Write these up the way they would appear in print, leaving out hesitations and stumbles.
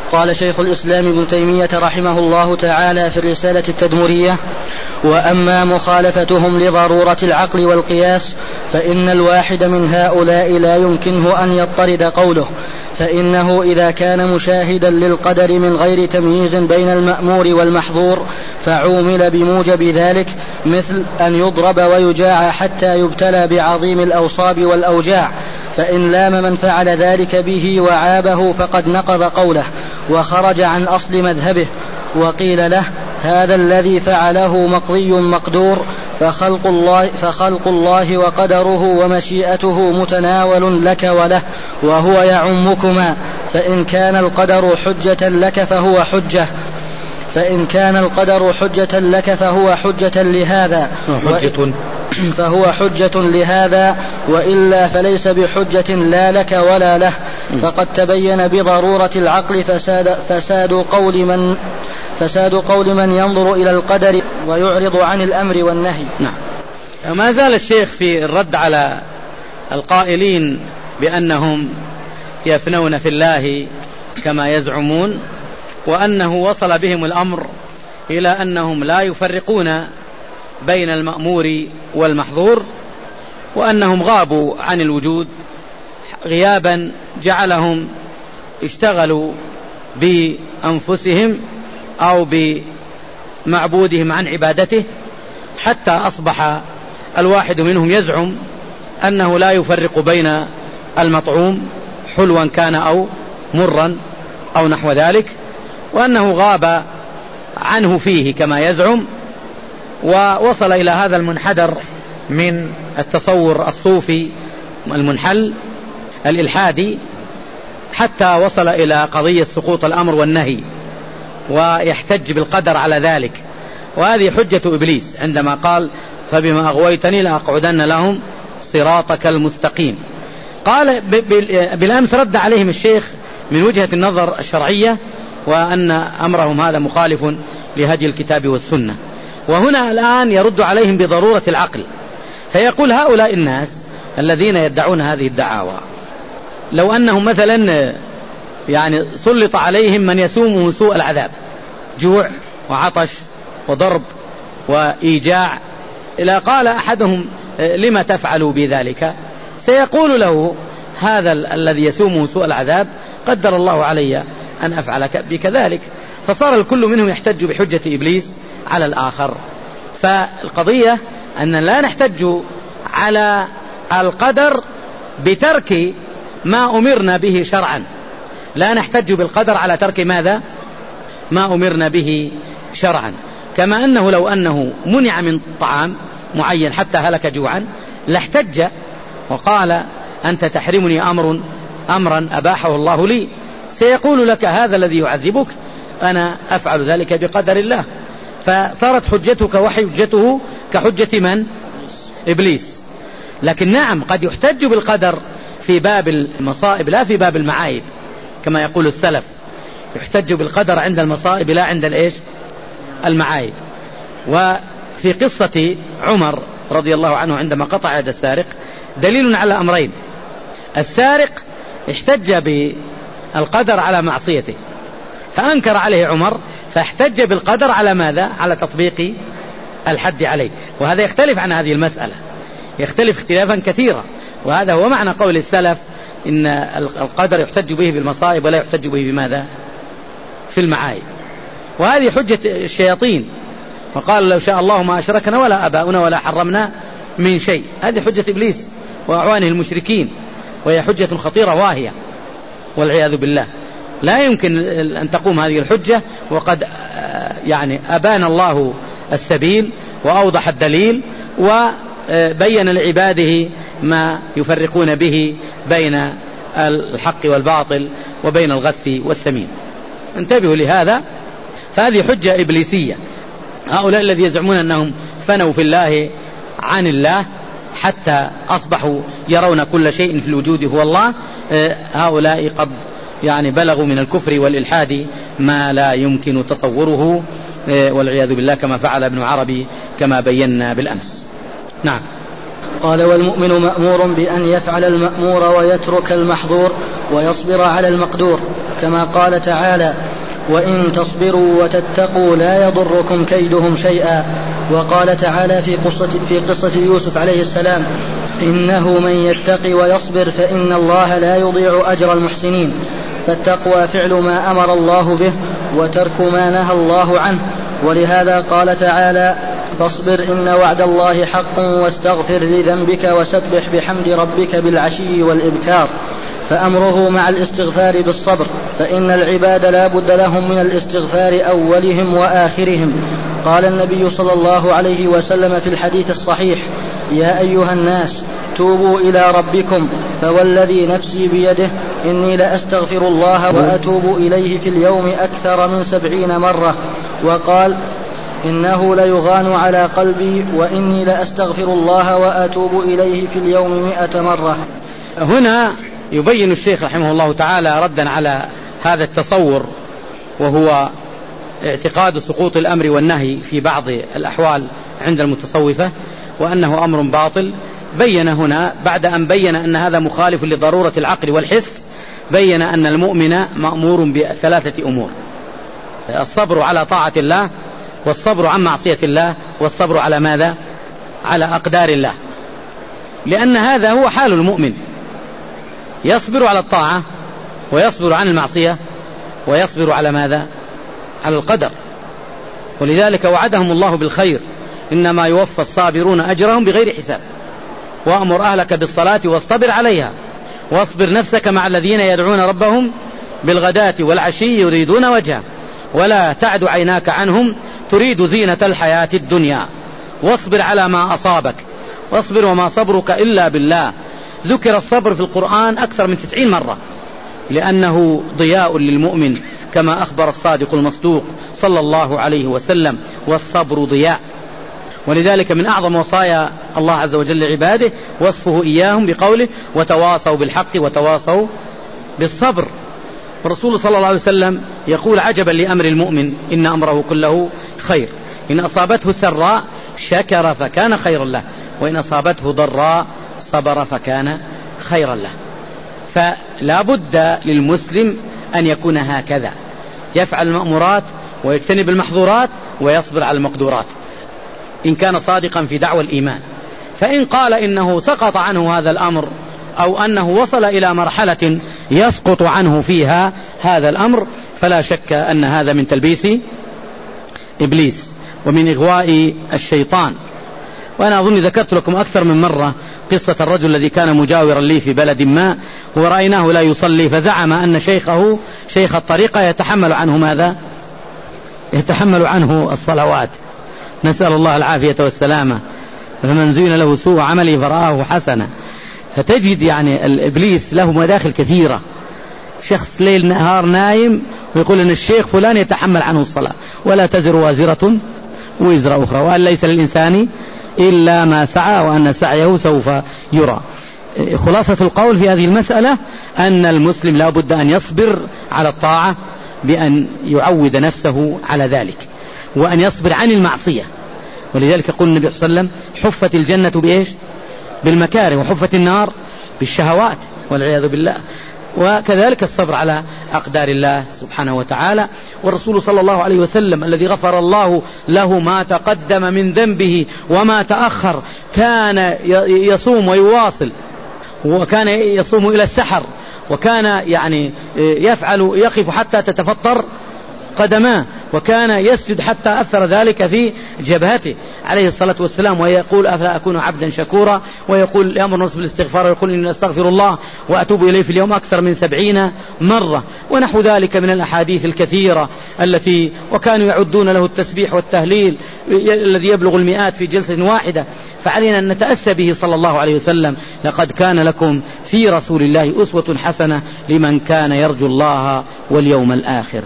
قال شيخ الإسلام ابن تيمية رحمه الله تعالى في الرسالة التدمرية: وأما مخالفتهم لضرورة العقل والقياس فإن الواحد من هؤلاء لا يمكنه أن يضطرد قوله، فإنه إذا كان مشاهدا للقدر من غير تمييز بين المأمور والمحظور فعومل بموجب ذلك، مثل أن يضرب ويجاع حتى يبتلى بعظيم الأوصاب والأوجاع، فإن لام من فعل ذلك به وعابه فقد نقض قوله وخرج عن أصل مذهبه. وقيل له: هذا الذي فعله مقضي مقدور، فخلق الله وقدره ومشيئته متناول لك وله، وهو يعمكما، فإن كان القدر حجة لك فهو حجة لهذا وإلا فليس بحجة لا لك ولا له. فقد تبين بضرورة العقل فساد قول من ينظر إلى القدر ويعرض عن الأمر والنهي. نعم. ما زال الشيخ في الرد على القائلين بأنهم يفنون في الله كما يزعمون، وأنه وصل بهم الأمر إلى أنهم لا يفرقون بين المأمور والمحظور، وأنهم غابوا عن الوجود غيابا جعلهم اشتغلوا بأنفسهم أو بمعبودهم عن عبادته، حتى أصبح الواحد منهم يزعم أنه لا يفرق بين المطعوم حلوا كان أو مرا أو نحو ذلك، وأنه غاب عنه فيه كما يزعم، ووصل إلى هذا المنحدر من التصور الصوفي المنحل الإلحادي، حتى وصل إلى قضية سقوط الأمر والنهي، ويحتج بالقدر على ذلك. وهذه حجة إبليس عندما قال: فبما أغويتني لأقعدن لهم صراطك المستقيم. قال بالأمس رد عليهم الشيخ من وجهة النظر الشرعية، وأن أمرهم هذا مخالف لهدي الكتاب والسنة. وهنا الآن يرد عليهم بضرورة العقل، فيقول: هؤلاء الناس الذين يدعون هذه الدعاوى لو أنهم مثلا سلط عليهم من يسومه سوء العذاب، جوع وعطش وضرب وإيجاع، إذا قال أحدهم: لما تفعلوا بذلك؟ سيقول له: هذا الذي يسومه سوء العذاب قدر الله علي أن أفعل بكذلك. فصار الكل منهم يحتج بحجة إبليس على الآخر. فالقضية أن لا نحتج على القدر بترك ما أمرنا به شرعا، لا نحتج بالقدر على ترك ماذا؟ ما أمرنا به شرعا. كما أنه لو أنه منع من طعام معين حتى هلك جوعا لاحتج وقال: أنت تحرمني أمرا أباحه الله لي. سيقول لك: هذا الذي يعذبك أنا أفعل ذلك بقدر الله. فصارت حجتك وحجته كحجة من؟ إبليس. لكن نعم، قد يحتج بالقدر في باب المصائب لا في باب المعايب، كما يقول السلف: يحتج بالقدر عند المصائب لا عند المعايب. وفي قصة عمر رضي الله عنه عندما قطع يد السارق دليل على أمرين: السارق احتج بالقدر على معصيته فأنكر عليه عمر، فاحتج بالقدر على ماذا؟ على تطبيق الحد عليه. وهذا يختلف عن هذه المسألة، يختلف اختلافا كثيرا. وهذا هو معنى قول السلف: إن القدر يحتج به بالمصائب ولا يحتج به بماذا؟ في المعايب. وهذه حجة الشياطين، وقال: لو شاء الله ما أشركنا ولا أباؤنا ولا حرمنا من شيء. هذه حجة إبليس وأعوانه المشركين، وهي حجة خطيرة واهية والعياذ بالله. لا يمكن أن تقوم هذه الحجة وقد أبان الله السبيل وأوضح الدليل وبين لعباده ما يفرقون به بين الحق والباطل وبين الغث والسمين. انتبهوا لهذا. فهذه حجة إبليسية. هؤلاء الذين يزعمون أنهم فنوا في الله عن الله حتى أصبحوا يرون كل شيء في الوجود هو الله، هؤلاء قد بلغوا من الكفر والإلحاد ما لا يمكن تصوره والعياذ بالله، كما فعل ابن عربي كما بينا بالأمس. نعم. قال: والمؤمن مأمور بأن يفعل المأمور ويترك المحظور ويصبر على المقدور. كما قال تعالى: وإن تصبروا وتتقوا لا يضركم كيدهم شيئا. وقال تعالى في قصة يوسف عليه السلام: إنه من يتق ويصبر فإن الله لا يضيع أجر المحسنين. فالتقوى فعل ما أمر الله به وترك ما نهى الله عنه. ولهذا قال تعالى: فاصبر إن وعد الله حق واستغفر لذنبك وسبح بحمد ربك بالعشي والإبكار. فأمره مع الاستغفار بالصبر، فإن العباد لا بد لهم من الاستغفار أولهم وآخرهم. قال النبي صلى الله عليه وسلم في الحديث الصحيح: يا أيها الناس توبوا إلى ربكم، فوالذي نفسي بيده إني لأستغفر الله وأتوب إليه في اليوم أكثر من 70 مرة. وقال: إنه ليغان على قلبي وإني لأستغفر الله وأتوب إليه في اليوم 100 مرة. هنا يبين الشيخ رحمه الله تعالى ردا على هذا التصور، وهو اعتقاد سقوط الأمر والنهي في بعض الأحوال عند المتصوفة وأنه أمر باطل. بين هنا بعد أن بين أن هذا مخالف لضرورة العقل والحس، بين أن المؤمن مأمور ب3 أمور: الصبر على طاعة الله، والصبر عن معصية الله، والصبر على ماذا؟ على أقدار الله. لأن هذا هو حال المؤمن، يصبر على الطاعة ويصبر عن المعصية ويصبر على ماذا؟ على القدر. ولذلك وعدهم الله بالخير: إنما يوفى الصابرون أجرهم بغير حساب. وأمر أهلك بالصلاة واصطبر عليها، واصبر نفسك مع الذين يدعون ربهم بالغداة والعشي يريدون وجهه، ولا تعد عيناك عنهم تريد زينة الحياة الدنيا، واصبر على ما أصابك، واصبر وما صبرك إلا بالله. ذكر الصبر في القرآن أكثر من 90 مرة، لأنه ضياء للمؤمن كما أخبر الصادق المصدوق صلى الله عليه وسلم: والصبر ضياء. ولذلك من أعظم وصايا الله عز وجل لعباده وصفه إياهم بقوله: وتواصوا بالحق وتواصوا بالصبر. والرسول صلى الله عليه وسلم يقول: عجبا لأمر المؤمن إن أمره كله خير، إن أصابته سراء شكر فكان خيرا له، وإن أصابته ضراء صبر فكان خيرا له. فلا بد للمسلم أن يكون هكذا، يفعل المأمورات ويجتنب المحظورات ويصبر على المقدورات إن كان صادقا في دعوى الإيمان. فإن قال إنه سقط عنه هذا الأمر، أو أنه وصل إلى مرحلة يسقط عنه فيها هذا الأمر، فلا شك أن هذا من تلبيس إبليس ومن إغواء الشيطان. وأنا أظن ذكرت لكم أكثر من مرة قصة الرجل الذي كان مجاورا لي في بلد ما، ورأيناه لا يصلي، فزعم أن شيخه شيخ الطريقة يتحمل عنه ماذا؟ يتحمل عنه الصلوات، نسأل الله العافية والسلامة. فمن زين له سوء عمله فرآه حسنا. فتجد يعني الإبليس له مداخل كثيرة. شخص ليل نهار نايم ويقول أن الشيخ فلان يتحمل عنه الصلاة، ولا تزر وازرة وزر أخرى، وأن ليس للإنسان إلا ما سعى وأن سعيه سوف يرى. خلاصة القول في هذه المسألة أن المسلم لا بد أن يصبر على الطاعة بأن يعود نفسه على ذلك، وأن يصبر عن المعصية. ولذلك يقول النبي صلى الله عليه وسلم: حفت الجنة بإيش؟ بالمكاره، وحفت النار بالشهوات والعياذ بالله. وكذلك الصبر على أقدار الله سبحانه وتعالى. والرسول صلى الله عليه وسلم الذي غفر الله له ما تقدم من ذنبه وما تأخر كان يصوم ويواصل، وكان يصوم إلى السحر، وكان يعني يقف حتى تتفطر قدماه، وكان يسجد حتى أثر ذلك في جبهته عليه الصلاة والسلام، ويقول: أفلا أكون عبدا شكورا، ويقول يأمر نفسه بالاستغفار، ويقول: إني أستغفر الله وأتوب إليه في اليوم أكثر من 70 مرة، ونحو ذلك من الأحاديث الكثيرة التي وكانوا يعدون له التسبيح والتهليل الذي يبلغ المئات في جلسة واحدة. فعلينا أن نتأسى به صلى الله عليه وسلم: لقد كان لكم في رسول الله أسوة حسنة لمن كان يرجو الله واليوم الآخر.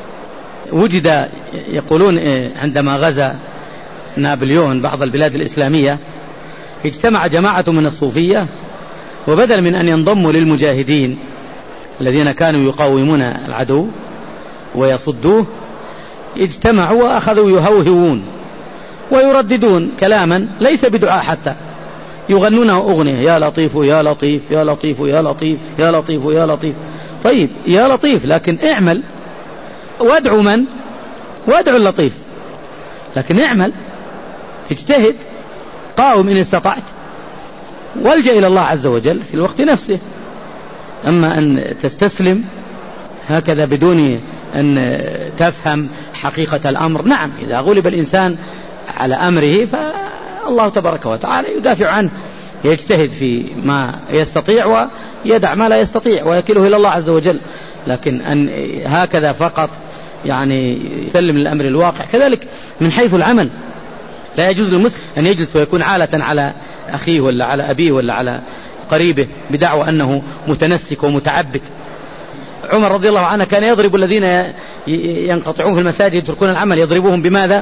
وجد يقولون عندما غزا نابليون بعض البلاد الإسلامية اجتمع جماعة من الصوفية، وبدل من أن ينضموا للمجاهدين الذين كانوا يقاومون العدو ويصدوه، اجتمعوا وأخذوا يهوهون ويرددون كلاما ليس بدعاء، حتى يغنونه أغنية: يا لطيف يا لطيف يا لطيف يا لطيف يا لطيف يا لطيف. طيب يا لطيف، لكن اعمل وادعو من؟ وادعو اللطيف، لكن اعمل، اجتهد، قاوم إن استطعت، والجأ إلى الله عز وجل في الوقت نفسه. أما أن تستسلم هكذا بدون أن تفهم حقيقة الأمر، نعم إذا غلب الإنسان على أمره فالله تبارك وتعالى يدافع عنه، يجتهد في ما يستطيع ويدع ما لا يستطيع ويكله إلى الله عز وجل. لكن أن هكذا فقط يعني يسلم للأمر الواقع. كذلك من حيث العمل لا يجوز للمسلم أن يجلس ويكون عالة على أخيه ولا على أبيه ولا على قريبه بدعوى أنه متنسك ومتعبد. عمر رضي الله عنه كان يضرب الذين ينقطعون في المساجد يتركون العمل، يضربهم بماذا؟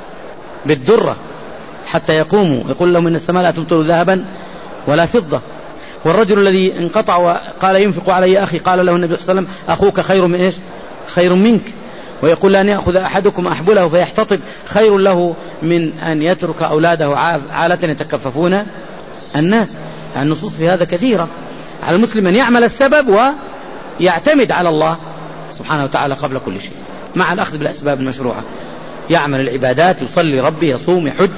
بالدرة حتى يقوموا، يقول لهم إن السماء لا تمطر ذهبا ولا فضة. والرجل الذي انقطع وقال ينفق علي أخي، قال له النبي صلى الله عليه وسلم أخوك خير من إيش؟ خير منك. ويقول لأن يأخذ أحدكم أحبله فيحتطب خير له من أن يترك أولاده عالة يتكففون الناس. النصوص في هذا كثيرة. على المسلم أن يعمل السبب ويعتمد على الله سبحانه وتعالى قبل كل شيء، مع الأخذ بالأسباب المشروعة. يعمل العبادات، يصلي ربه، يصوم، يحج،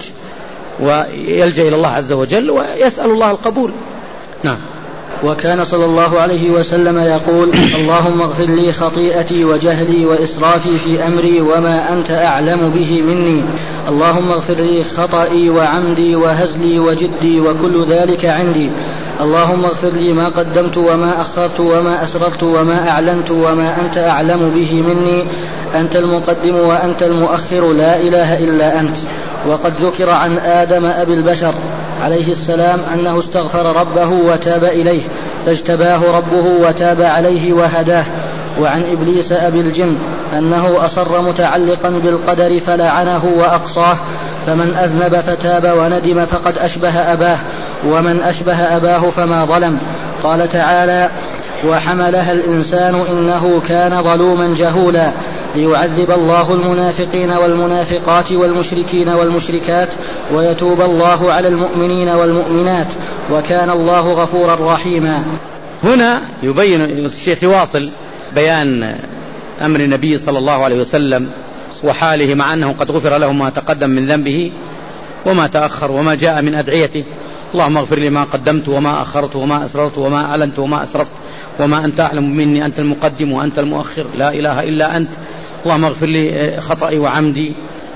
ويلجأ إلى الله عز وجل ويسأل الله القبول. نعم. وكان صلى الله عليه وسلم يقول: اللهم اغفر لي خطيئتي وجهلي وإسرافي في أمري وما أنت أعلم به مني. اللهم اغفر لي خطئي وعمدي وهزلي وجدي وكل ذلك عندي. اللهم اغفر لي ما قدمت وما أخرت وما أسررت وما أعلنت وما أنت أعلم به مني. أنت المقدم وأنت المؤخر، لا إله إلا أنت. وقد ذكر عن آدم أبي البشر عليه السلام أنه استغفر ربه وتاب إليه فاجتباه ربه وتاب عليه وهداه. وعن إبليس أبي الجن أنه أصر متعلقا بالقدر فلعنه وأقصاه، فمن أذنب فتاب وندم فقد أشبه أباه، ومن أشبه أباه فما ظلم. قال تعالى: وحملها الإنسان إنه كان ظلوما جهولا، ليعذب الله المنافقين والمنافقات والمشركين والمشركات ويتوب الله على المؤمنين والمؤمنات وكان الله غفورا رحيما. هنا يبين الشيخ يواصل بيان أمر النبي صلى الله عليه وسلم وحاله، مع أنه قد غفر له ما تقدم من ذنبه وما تأخر وما جاء من أدعيته. اللهم اغفر لي ما قدمت وما أخرت وما أسررت وما أعلنت وما أسرفت وما أنت أعلم مني. أنت المقدم وأنت المؤخر، لا إله إلا أنت. اللهم اغفر لي خطئي وعمدي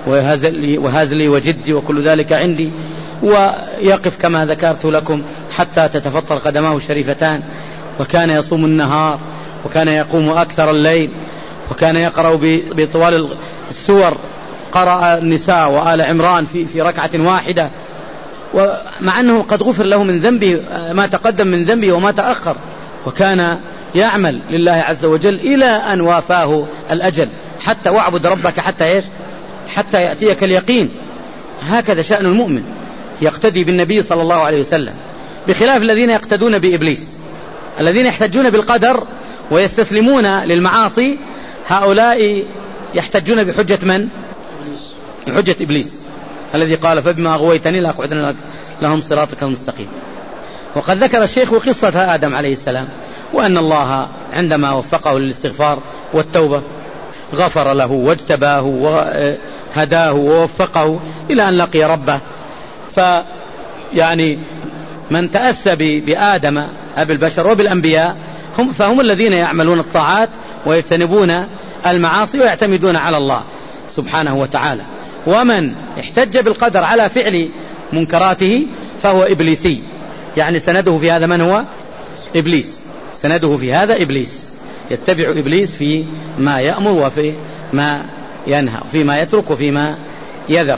وهزلي وجدي وكل ذلك عندي. ويقف كما ذكرت لكم حتى تتفطر قدماه الشريفتان. وكان يصوم النهار وكان يقوم أكثر الليل وكان يقرأ بطوال السور، قرأ النساء وآل عمران في ركعة واحدة، ومع أنه قد غفر له من ذنبه ما تقدم من ذنبه وما تأخر. وكان يعمل لله عز وجل إلى أن وافاه الأجل. حتى واعبد ربك حتى إيش؟ حتى يأتيك اليقين. هكذا شأن المؤمن، يقتدي بالنبي صلى الله عليه وسلم، بخلاف الذين يقتدون بإبليس، الذين يحتجون بالقدر ويستسلمون للمعاصي. هؤلاء يحتجون بحجة من؟ بحجة إبليس الذي قال: فبما أغويتني لأقعدن لهم صراطك المستقيم. وقد ذكر الشيخ قصة آدم عليه السلام، وأن الله عندما وفقه للاستغفار والتوبة غفر له واجتباه وهداه ووفقه إلى أن لقي ربه. فيعني من تأسى بآدم أبي البشر وبالأنبياء فهم الذين يعملون الطاعات ويجتنبون المعاصي ويعتمدون على الله سبحانه وتعالى. ومن احتج بالقدر على فعل منكراته فهو إبليسي، يعني سنده في هذا من هو؟ إبليس. سنده في هذا إبليس، يتبع إبليس في ما يأمر وفي ما ينهى، فيما يترك وفيما يذر،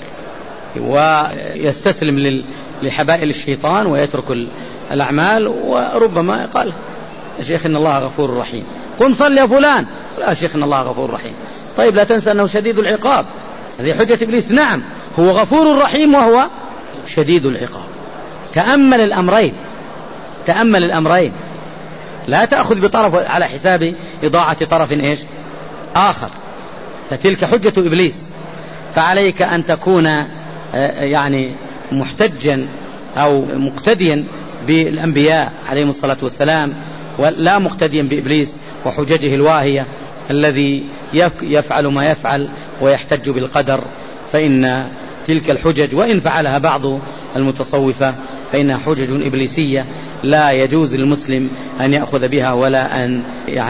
ويستسلم لحبائل الشيطان ويترك الأعمال. وربما قال: يا شيخ إن الله غفور رحيم، قم صل يا فلان. لا، يا شيخ إن الله غفور رحيم. طيب لا تنسى أنه شديد العقاب. هذه حجة إبليس. نعم، هو غفور رحيم وهو شديد العقاب. تأمل الأمرين، تأمل الأمرين، لا تأخذ بطرف على حساب إضاعة طرف إيش آخر. فتلك حجة إبليس. فعليك أن تكون يعني محتجا أو مقتديا بالأنبياء عليهم الصلاة والسلام، ولا مقتديا بإبليس وحججه الواهية الذي يفعل ما يفعل ويحتج بالقدر، فإن تلك الحجج وإن فعلها بعض المتصوفة فإنها حجج إبليسية لا يجوز للمسلم أن يأخذ بها ولا أن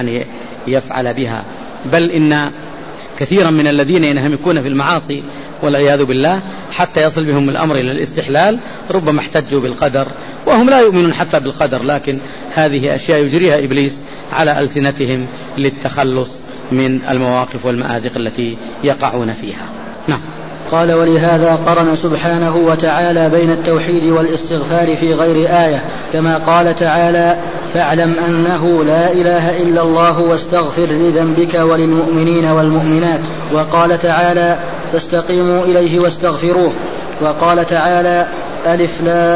يفعل بها. بل إن كثيرا من الذين ينهمكون في المعاصي والعياذ بالله حتى يصل بهم الأمر إلى الاستحلال ربما احتجوا بالقدر وهم لا يؤمنون حتى بالقدر، لكن هذه أشياء يجريها إبليس على ألسنتهم للتخلص من المواقف والمآزق التي يقعون فيها. نعم. قال: ولهذا قرن سبحانه وتعالى بين التوحيد والاستغفار في غير آية، كما قال تعالى: فاعلم أنه لا إله إلا الله واستغفر لذنبك وللمؤمنين والمؤمنات. وقال تعالى: فاستقيموا إليه واستغفروه. وقال تعالى: ألف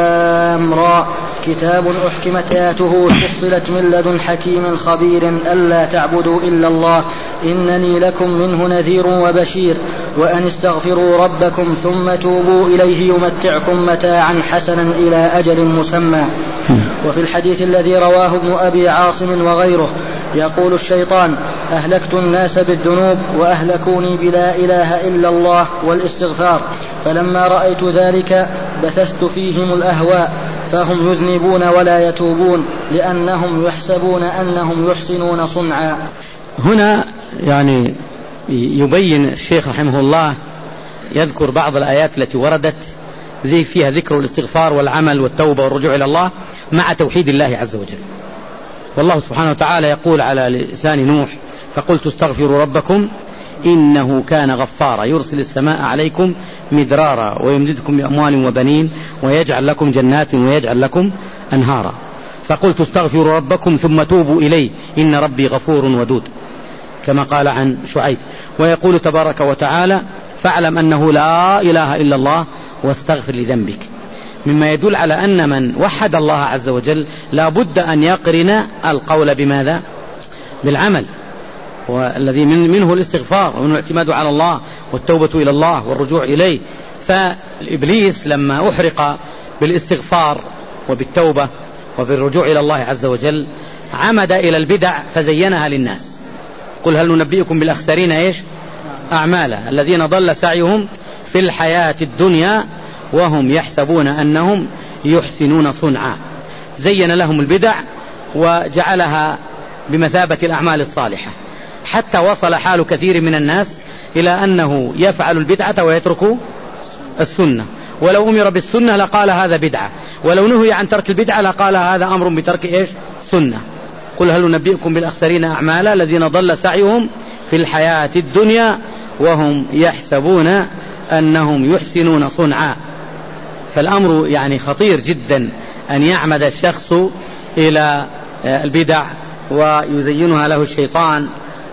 لام را كتاب أحكمت آياته فصلت من لدن حكيم خبير ألا تعبدوا إلا الله إنني لكم منه نذير وبشير وأن استغفروا ربكم ثم توبوا إليه يمتعكم متاعا حسنا إلى أجل مسمى. وفي الحديث الذي رواه ابن أبي عاصم وغيره يقول الشيطان: أهلكت الناس بالذنوب وأهلكوني بلا إله إلا الله والاستغفار، فلما رأيت ذلك بثثت فيهم الأهواء فهم يذنبون ولا يتوبون لأنهم يحسبون أنهم يحسنون صنعا. هنا يعني يبين الشيخ رحمه الله يذكر بعض الآيات التي وردت فيها ذكر الاستغفار والعمل والتوبة والرجوع إلى الله مع توحيد الله عز وجل. والله سبحانه وتعالى يقول على لسان نوح: فقلت استغفروا ربكم إنه كان غفارا يرسل السماء عليكم مدرارا ويمددكم بأموال وبنين ويجعل لكم جنات ويجعل لكم أنهارا. فقلت استغفروا ربكم ثم توبوا إليه إن ربي غفور ودود، كما قال عن شعيب. ويقول تبارك وتعالى: فاعلم أنه لا إله إلا الله واستغفر لذنبك، مما يدل على أن من وحد الله عز وجل لا بد أن يقرن القول بماذا؟ بالعمل، والذي منه الاستغفار ومنه الاعتماد على الله والتوبة إلى الله والرجوع إليه. فالإبليس لما أحرق بالاستغفار وبالتوبة وبالرجوع إلى الله عز وجل عمد إلى البدع فزينها للناس. قل هل ننبئكم بالأخسرين أعمالا الذين ضل سعيهم في الحياة الدنيا وهم يحسبون أنهم يحسنون صنعا. زين لهم البدع وجعلها بمثابة الأعمال الصالحة، حتى وصل حال كثير من الناس إلى أنه يفعل البدعة ويترك السنة، ولو أمر بالسنة لقال هذا بدعة، ولو نهي عن ترك البدعة لقال هذا أمر بترك سنة. قل هل ننبئكم بالأخسرين أعمالا الذين ضل سعيهم في الحياة الدنيا وهم يحسبون أنهم يحسنون صنعا. فالأمر يعني خطير جدا أن يعمد الشخص إلى البدع ويزينها له الشيطان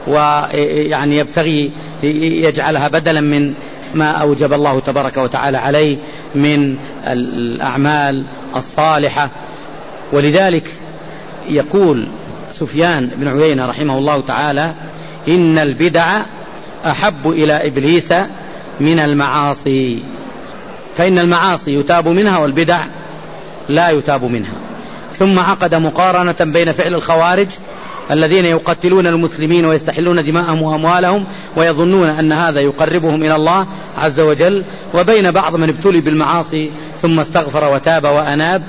ويعني يبتغي يجعلها بدلا من ما أوجب الله تبارك وتعالى عليه من الأعمال الصالحة. ولذلك يقول سفيان بن عيينة رحمه الله تعالى: إن البدع أحب إلى إبليس من المعاصي، فإن المعاصي يتاب منها والبدع لا يتاب منها. ثم عقد مقارنة بين فعل الخوارج الذين يقتلون المسلمين ويستحلون دماءهم وأموالهم ويظنون أن هذا يقربهم إلى الله عز وجل، وبين بعض من ابتلي بالمعاصي ثم استغفر وتاب وأناب،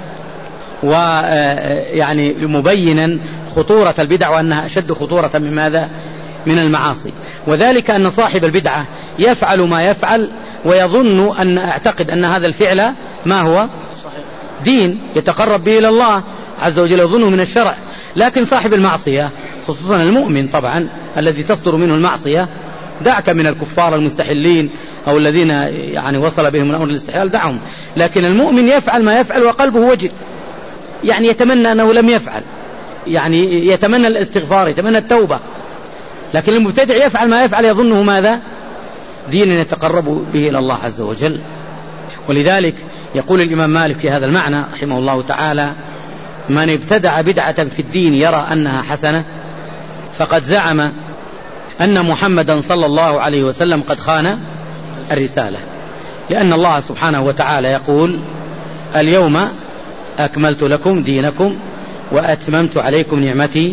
ويعني مبينا خطورة البدع وأنها أشد خطورة من ماذا؟ من المعاصي. وذلك أن صاحب البدعة يفعل ما يفعل ويظن أن اعتقد أن هذا الفعل ما هو دين يتقرب به إلى الله عز وجل، يظنه من الشرع. لكن صاحب المعصية خصوصا المؤمن طبعا الذي تصدر منه المعصية، دعك من الكفار المستحلين أو الذين يعني وصل بهم الأمر الاستحلال، دعهم. لكن المؤمن يفعل ما يفعل وقلبه وجد، يعني يتمنى أنه لم يفعل، يعني يتمنى الاستغفار، يتمنى التوبة. لكن المبتدع يفعل ما يفعل يظنه ماذا؟ دين يتقرب به إلى الله عز وجل. ولذلك يقول الإمام مالك في هذا المعنى رحمه الله تعالى: من ابتدع بدعة في الدين يرى أنها حسنة فقد زعم أن محمدا صلى الله عليه وسلم قد خان الرسالة، لأن الله سبحانه وتعالى يقول: اليوم أكملت لكم دينكم وأتممت عليكم نعمتي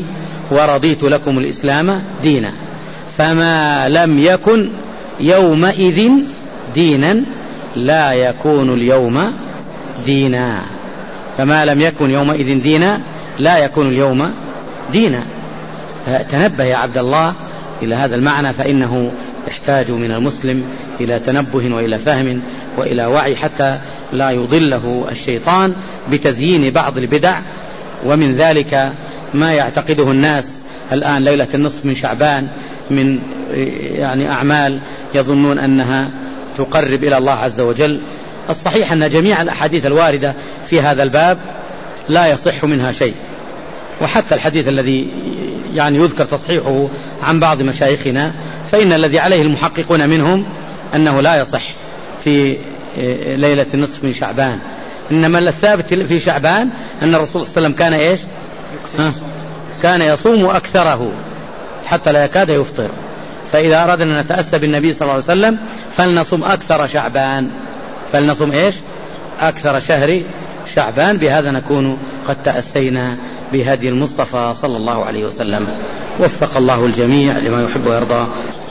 ورضيت لكم الإسلام دينا. فما لم يكن يومئذ دينا لا يكون اليوم دينا. فما لم يكن يومئذ دينا لا يكون اليوم دينا. فتنبه يا عبد الله إلى هذا المعنى، فإنه يحتاج من المسلم إلى تنبه وإلى فهم وإلى وعي حتى لا يضله الشيطان بتزيين بعض البدع. ومن ذلك ما يعتقده الناس الآن ليلة النصف من شعبان من يعني أعمال يظنون أنها تقرب إلى الله عز وجل. الصحيح أن جميع الأحاديث الواردة في هذا الباب لا يصح منها شيء، وحتى الحديث الذي يعني يذكر تصحيحه عن بعض مشايخنا فإن الذي عليه المحققون منهم أنه لا يصح في ليلة النصف من شعبان. إنما الثابت في شعبان أن الرسول صلى الله عليه وسلم كان إيش؟ كان يصوم أكثره حتى لا يكاد يفطر. فإذا أردنا أن نتأسى بالنبي صلى الله عليه وسلم فلنصوم أكثر شعبان، فلنصوم إيش؟ أكثر شهر شعبان. بهذا نكون قد تأسينا بهدي المصطفى صلى الله عليه وسلم. وفق الله الجميع لما يحب ويرضى.